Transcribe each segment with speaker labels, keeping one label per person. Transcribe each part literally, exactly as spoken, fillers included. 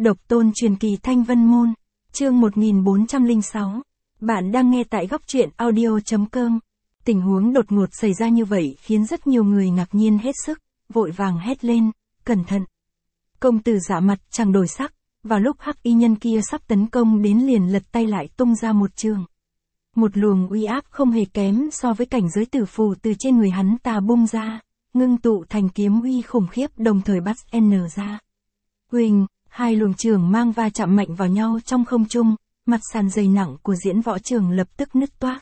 Speaker 1: Độc tôn truyền kỳ Thanh Vân Môn, chương một nghìn bốn trăm lẻ sáu. Bạn đang nghe tại góc truyện audio chấm com. Tình huống đột ngột xảy ra như vậy khiến rất nhiều người ngạc nhiên hết sức, vội vàng hét lên, cẩn thận. Công tử Dạ mặt chẳng đổi sắc, vào lúc hắc y nhân kia sắp tấn công đến liền lật tay lại tung ra một trường. Một luồng uy áp không hề kém so với cảnh giới tử phù từ trên người hắn ta bung ra, ngưng tụ thành kiếm uy khủng khiếp đồng thời bắt N ra. Huỳnh, hai luồng trường mang va chạm mạnh vào nhau trong không trung, mặt sàn dày nặng của diễn võ trường lập tức nứt toác.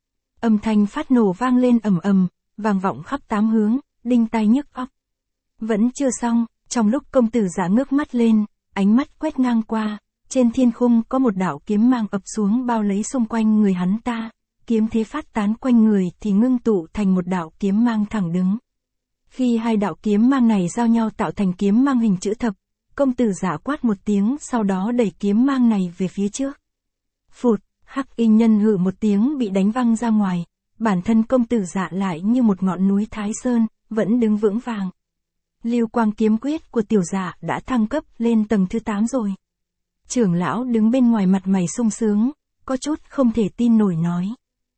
Speaker 1: Âm thanh phát nổ vang lên ầm ầm, vang vọng khắp tám hướng, đinh tai nhức óc. Vẫn chưa xong, trong lúc công tử Dạ ngước mắt lên, ánh mắt quét ngang qua, trên thiên khung có một đạo kiếm mang ập xuống bao lấy xung quanh người hắn ta, kiếm thế phát tán quanh người thì ngưng tụ thành một đạo kiếm mang thẳng đứng. Khi hai đạo kiếm mang này giao nhau tạo thành kiếm mang hình chữ thập, công tử Dạ quát một tiếng sau đó đẩy kiếm mang này về phía trước. Phụt, hắc y nhân hừ một tiếng bị đánh văng ra ngoài, bản thân công tử Dạ lại như một ngọn núi Thái Sơn, vẫn đứng vững vàng. Lưu quang kiếm quyết của tiểu Dạ đã thăng cấp lên tầng thứ tám rồi. Trưởng lão đứng bên ngoài mặt mày sung sướng, có chút không thể tin nổi nói.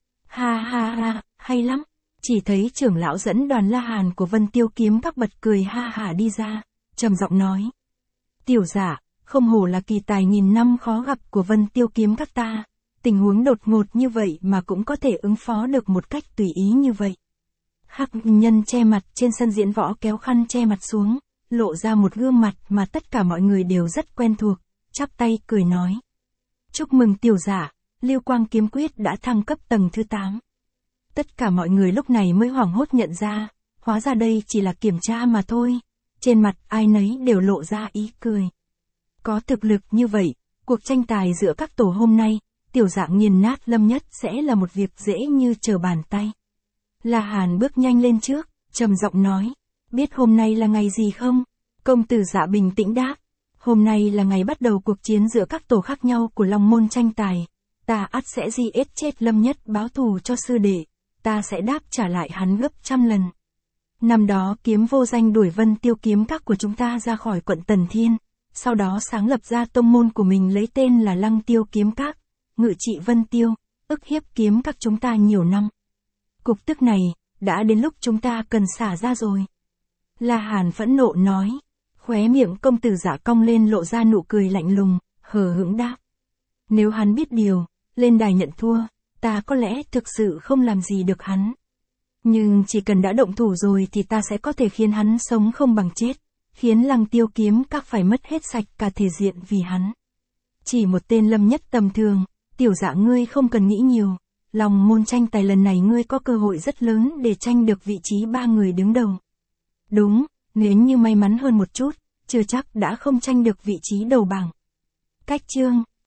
Speaker 1: Ha ha ha, hay lắm. Chỉ thấy trưởng lão dẫn đoàn La Hàn của Vân Tiêu kiếm các bật cười ha hả đi ra, trầm giọng nói. Tiểu Dạ, không hổ là kỳ tài nghìn năm khó gặp của Vân Tiêu kiếm các ta, tình huống đột ngột như vậy mà cũng có thể ứng phó được một cách tùy ý như vậy. Hắc nhân che mặt trên sân diễn võ kéo khăn che mặt xuống, lộ ra một gương mặt mà tất cả mọi người đều rất quen thuộc, chắp tay cười nói. Chúc mừng tiểu Dạ, Lưu Quang kiếm quyết đã thăng cấp tầng thứ tám. Tất cả mọi người lúc này mới hoảng hốt nhận ra, hóa ra đây chỉ là kiểm tra mà thôi. Trên mặt ai nấy đều lộ ra ý cười. Có thực lực như vậy, cuộc tranh tài giữa các tổ hôm nay, tiểu Dạ nghiền nát Lâm Nhất sẽ là một việc dễ như trở bàn tay. La Hàn bước nhanh lên trước, trầm giọng nói, biết hôm nay là ngày gì không? Công tử Dạ bình tĩnh đáp, hôm nay là ngày bắt đầu cuộc chiến giữa các tổ khác nhau của Long Môn tranh tài. Ta ắt sẽ giết chết Lâm Nhất báo thù cho sư đệ, ta sẽ đáp trả lại hắn gấp trăm lần. Năm đó kiếm vô danh đuổi Vân Tiêu kiếm các của chúng ta ra khỏi quận Tần Thiên, sau đó sáng lập ra tông môn của mình lấy tên là Lăng Tiêu kiếm các, ngự trị Vân Tiêu, ức hiếp kiếm các chúng ta nhiều năm. Cục tức này, đã đến lúc chúng ta cần xả ra rồi. La Hàn phẫn nộ nói, khóe miệng công tử Dạ cong lên lộ ra nụ cười lạnh lùng, hờ hững đáp. Nếu hắn biết điều, lên đài nhận thua, ta có lẽ thực sự không làm gì được hắn. Nhưng chỉ cần đã động thủ rồi thì ta sẽ có thể khiến hắn sống không bằng chết, khiến Lăng Tiêu kiếm các phải mất hết sạch cả thể diện vì hắn. Chỉ một tên Lâm Nhất tầm thường, tiểu Dạ ngươi không cần nghĩ nhiều, Long Môn tranh tài lần này ngươi có cơ hội rất lớn để tranh được vị trí ba người đứng đầu. Đúng, nếu như may mắn hơn một chút, chưa chắc đã không tranh được vị trí đầu bảng. Cách chương